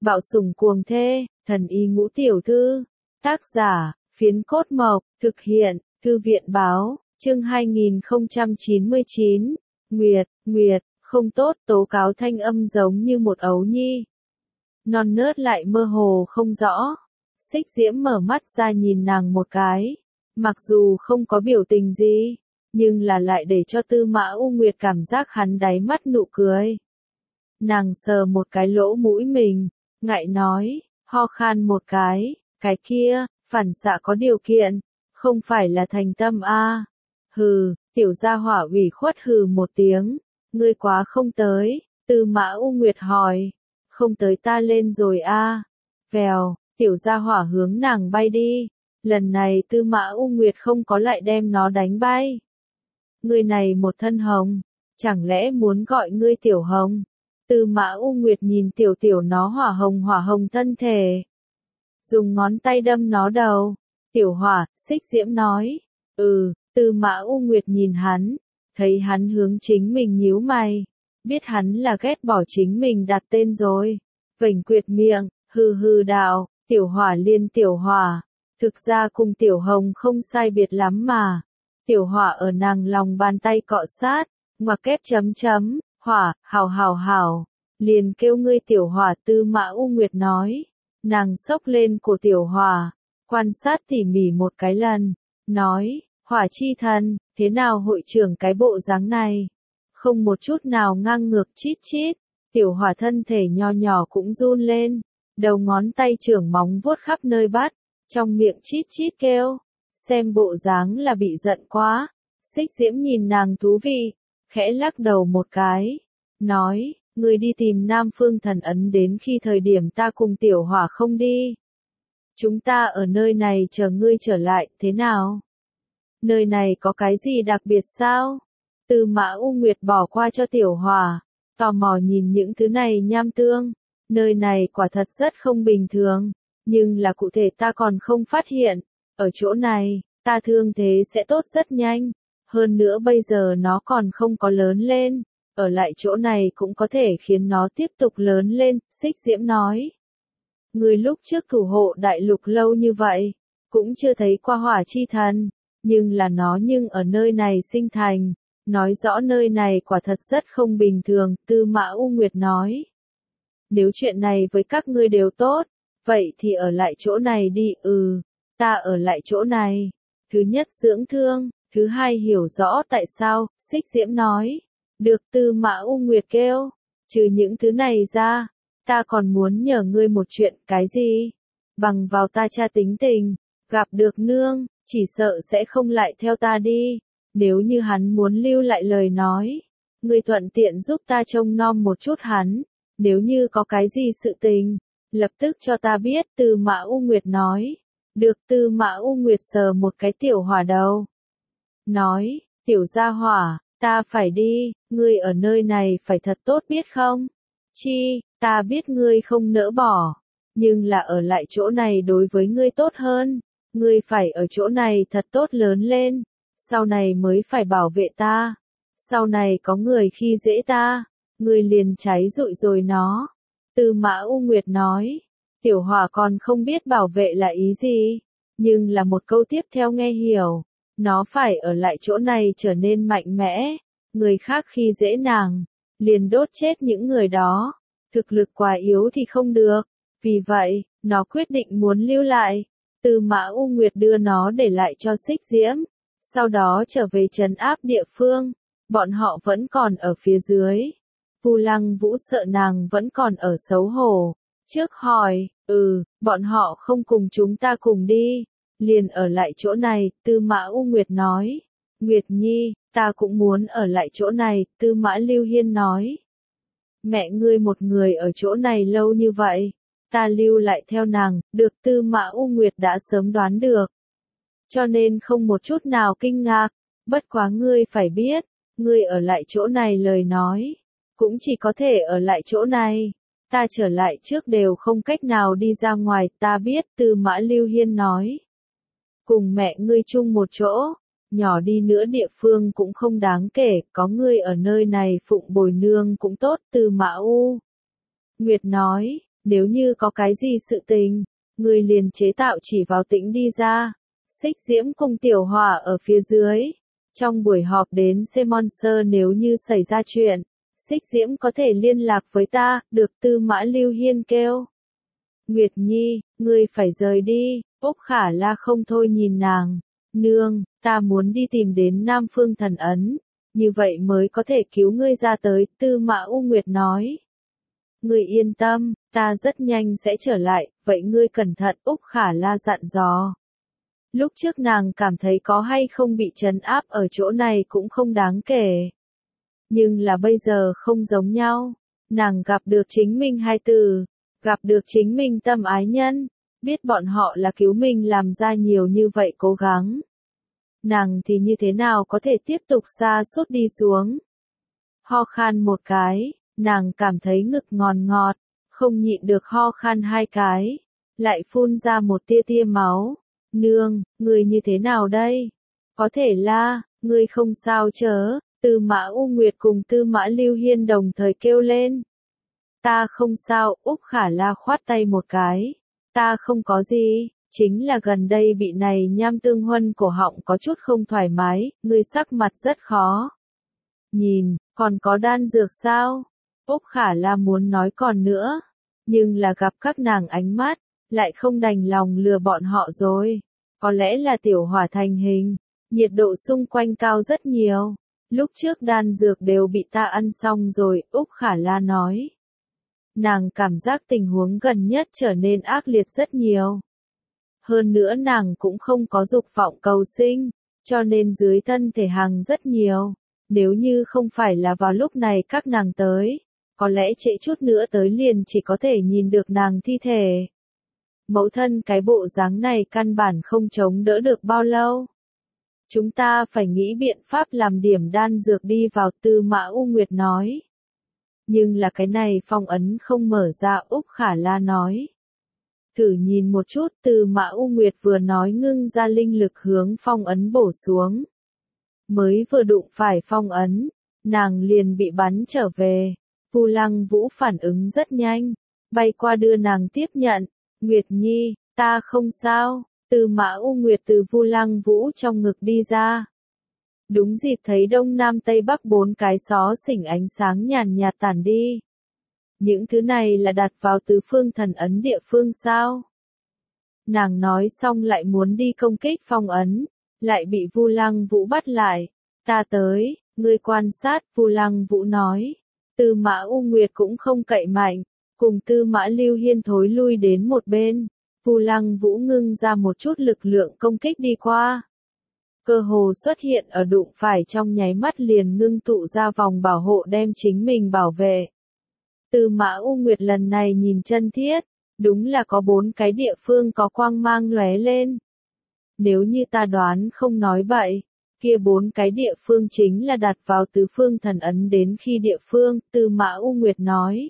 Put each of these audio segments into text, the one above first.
Bạo sủng cuồng thê, thần y ngũ tiểu thư. Tác giả, Phiến Cốt Mộc, thực hiện, Thư viện báo, chương 2099. Nguyệt, không tốt, tố cáo thanh âm giống như một ấu nhi. Non nớt lại mơ hồ không rõ. Xích Diễm mở mắt ra nhìn nàng một cái. Mặc dù không có biểu tình gì, nhưng là lại để cho Tư Mã U Nguyệt cảm giác hắn đáy mắt nụ cười. Nàng sờ một cái lỗ mũi mình, ngại nói, ho khan một cái kia, phản xạ có điều kiện, không phải là thành tâm a. Hừ, tiểu gia hỏa ủy khuất hừ một tiếng, ngươi quá không tới, Tư Mã U Nguyệt hỏi, không tới ta lên rồi a. Vèo, tiểu gia hỏa hướng nàng bay đi, lần này Tư Mã U Nguyệt không có lại đem nó đánh bay. Ngươi này một thân hồng, chẳng lẽ muốn gọi ngươi tiểu hồng? Tư Mã U Nguyệt nhìn tiểu nó hỏa hồng thân thể. Dùng ngón tay đâm nó đầu. Tiểu hỏa, Xích Diễm nói. Tư Mã U Nguyệt nhìn hắn. Thấy hắn hướng chính mình nhíu mày. Biết hắn là ghét bỏ chính mình đặt tên rồi. Vểnh quyệt miệng, hừ đạo, tiểu hỏa liên tiểu hỏa. Thực ra cùng tiểu hồng không sai biệt lắm mà. Tiểu hỏa ở nàng lòng bàn tay cọ sát. Ngoặc kép chấm. Hỏa, hảo. Liền kêu ngươi tiểu hỏa. Tư Mã U Nguyệt nói. Nàng xốc lên cổ tiểu hỏa. Quan sát tỉ mỉ một cái lần. Nói, hỏa chi thần, thế nào hội trưởng cái bộ dáng này? Không một chút nào ngang ngược chít. Tiểu hỏa thân thể nho nhỏ cũng run lên. Đầu ngón tay trưởng móng vuốt khắp nơi bắt. Trong miệng chít kêu. Xem bộ dáng là bị giận quá. Xích Diễm nhìn nàng thú vị. Khẽ lắc đầu một cái. Nói, ngươi đi tìm Nam Phương Thần Ấn đến khi thời điểm ta cùng tiểu hỏa không đi. Chúng ta ở nơi này chờ ngươi trở lại, thế nào? Nơi này có cái gì đặc biệt sao? Tư Mã U Nguyệt bỏ qua cho tiểu hỏa. Tò mò nhìn những thứ này nham tương. Nơi này quả thật rất không bình thường. Nhưng là cụ thể ta còn không phát hiện. Ở chỗ này, ta thương thế sẽ tốt rất nhanh. Hơn nữa bây giờ nó còn không có lớn lên. Ở lại chỗ này cũng có thể khiến nó tiếp tục lớn lên, Xích Diễm nói. Người lúc trước thủ hộ đại lục lâu như vậy, cũng chưa thấy qua hỏa chi thần, nhưng là nó ở nơi này sinh thành, nói rõ nơi này quả thật rất không bình thường, Tư Mã U Nguyệt nói. Nếu chuyện này với các ngươi đều tốt, vậy thì ở lại chỗ này đi, ta ở lại chỗ này. Thứ nhất dưỡng thương, thứ hai hiểu rõ tại sao, Xích Diễm nói. Được, Tư Mã U Nguyệt kêu, trừ những thứ này ra, ta còn muốn nhờ ngươi một chuyện, cái gì? Bằng vào ta cha tính tình, gặp được nương, chỉ sợ sẽ không lại theo ta đi. Nếu như hắn muốn lưu lại lời nói, ngươi thuận tiện giúp ta trông nom một chút hắn. Nếu như có cái gì sự tình, lập tức cho ta biết, Tư Mã U Nguyệt nói. Được, Tư Mã U Nguyệt sờ một cái tiểu hỏa đầu. Nói, tiểu gia hỏa, ta phải đi, ngươi ở nơi này phải thật tốt biết không? Ta biết ngươi không nỡ bỏ, nhưng là ở lại chỗ này đối với ngươi tốt hơn. Ngươi phải ở chỗ này thật tốt lớn lên, sau này mới phải bảo vệ ta. Sau này có người khi dễ ta, ngươi liền cháy rụi rồi nó. Tư Mã U Nguyệt nói, tiểu hỏa còn không biết bảo vệ là ý gì, nhưng là một câu tiếp theo nghe hiểu. Nó phải ở lại chỗ này trở nên mạnh mẽ, người khác khi dễ nàng, liền đốt chết những người đó. Thực lực quá yếu thì không được, vì vậy, nó quyết định muốn lưu lại. Tư Mã U Nguyệt đưa nó để lại cho Xích Diễm, sau đó trở về trấn áp địa phương. Bọn họ vẫn còn ở phía dưới. Vu Lăng Vũ sợ nàng vẫn còn ở xấu hổ. Trước hỏi, bọn họ không cùng chúng ta cùng đi. Liền ở lại chỗ này, Tư Mã U Nguyệt nói. Nguyệt Nhi, ta cũng muốn ở lại chỗ này, Tư Mã Lưu Hiên nói. Mẹ ngươi một người ở chỗ này lâu như vậy, ta lưu lại theo nàng, được, Tư Mã U Nguyệt đã sớm đoán được. Cho nên không một chút nào kinh ngạc, bất quá ngươi phải biết, ngươi ở lại chỗ này lời nói, cũng chỉ có thể ở lại chỗ này. Ta trở lại trước đều không cách nào đi ra ngoài, ta biết, Tư Mã Lưu Hiên nói. Cùng mẹ ngươi chung một chỗ, nhỏ đi nữa địa phương cũng không đáng kể, có ngươi ở nơi này phụng bồi nương cũng tốt, Tư Mã U Nguyệt nói, Nếu như có cái gì sự tình, người liền chế tạo chỉ vào tĩnh đi ra. Xích Diễm cùng Tiểu Hỏa ở phía dưới. Trong buổi họp đến Semonser nếu như xảy ra chuyện, Xích Diễm có thể liên lạc với ta, được Tư Mã Lưu Hiên kêu. Nguyệt Nhi, ngươi phải rời đi, Úc Khả La không thôi nhìn nàng. Nương, ta muốn đi tìm đến Nam Phương Thần Ấn, như vậy mới có thể cứu ngươi ra tới, Tư Mã U Nguyệt nói. Ngươi yên tâm, ta rất nhanh sẽ trở lại, vậy ngươi cẩn thận, Úc Khả La dặn dò. Lúc trước nàng cảm thấy có hay không bị trấn áp ở chỗ này cũng không đáng kể. Nhưng là bây giờ không giống nhau, nàng gặp được chính mình hai từ, gặp được chính mình tâm ái nhân, biết bọn họ là cứu mình làm ra nhiều như vậy cố gắng. Nàng thì như thế nào có thể tiếp tục sa sút đi xuống. Ho khan một cái, nàng cảm thấy ngực ngọt ngọt, không nhịn được ho khan hai cái, lại phun ra một tia tia máu. Nương, người như thế nào đây? Có thể là, ngươi không sao chớ, Tư Mã U Nguyệt cùng Tư Mã Lưu Hiên đồng thời kêu lên. Ta không sao, Úc Khả La khoát tay một cái. Ta không có gì, chính là gần đây bị này nham tương huân cổ họng có chút không thoải mái, ngươi sắc mặt rất khó. Nhìn, còn có đan dược sao? Úc Khả La muốn nói còn nữa, nhưng là gặp các nàng ánh mắt, lại không đành lòng lừa bọn họ rồi. Có lẽ là tiểu hỏa thành hình, nhiệt độ xung quanh cao rất nhiều. Lúc trước đan dược đều bị ta ăn xong rồi, Úc Khả La nói. Nàng cảm giác tình huống gần nhất trở nên ác liệt rất nhiều. Hơn nữa nàng cũng không có dục vọng cầu sinh, cho nên dưới thân thể hàng rất nhiều. Nếu như không phải là vào lúc này các nàng tới, có lẽ trễ chút nữa tới liền chỉ có thể nhìn được nàng thi thể. Mẫu thân cái bộ dáng này căn bản không chống đỡ được bao lâu. Chúng ta phải nghĩ biện pháp làm điểm đan dược đi vào, Tư Mã U Nguyệt nói. Nhưng là cái này phong ấn không mở ra, Úc Khả La nói. Thử nhìn một chút, Tư Mã U Nguyệt vừa nói ngưng ra linh lực hướng phong ấn bổ xuống. Mới vừa đụng phải phong ấn, nàng liền bị bắn trở về. Vu Lăng Vũ phản ứng rất nhanh, bay qua đưa nàng tiếp nhận. Nguyệt Nhi, ta không sao. Tư Mã U Nguyệt từ Vu Lăng Vũ trong ngực đi ra. Đúng dịp thấy đông nam tây bắc bốn cái xó xỉnh ánh sáng nhàn nhạt tản đi. Những thứ này là đặt vào tứ phương thần ấn địa phương sao? Nàng nói xong lại muốn đi công kích phong ấn, lại bị Vu Lăng Vũ bắt lại. Ta tới, ngươi quan sát, Vu Lăng Vũ nói. Tư Mã U Nguyệt cũng không cậy mạnh, cùng Tư Mã Lưu Hiên thối lui đến một bên. Vu Lăng Vũ ngưng ra một chút lực lượng công kích đi qua. Cơ hồ xuất hiện ở đụng phải trong nháy mắt liền ngưng tụ ra vòng bảo hộ đem chính mình bảo vệ. Tư Mã U Nguyệt lần này nhìn chân thiết, đúng là có 4 cái địa phương có quang mang lóe lên. Nếu như ta đoán không nói bậy, kia 4 cái địa phương chính là đặt vào tứ phương thần ấn đến khi địa phương, Tư Mã U Nguyệt nói.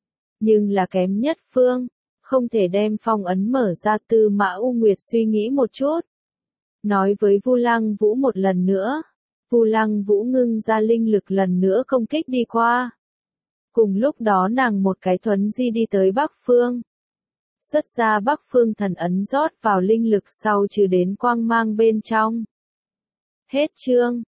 Nhưng là kém nhất phương, không thể đem phong ấn mở ra, Tư Mã U Nguyệt suy nghĩ một chút. Nói với Vu Lăng Vũ một lần nữa. Vu Lăng Vũ ngưng ra linh lực lần nữa công kích đi qua. Cùng lúc đó nàng một cái thuấn di đi tới Bắc Phương. Xuất ra Bắc Phương thần ấn rót vào linh lực sau trừ đến quang mang bên trong. Hết chương.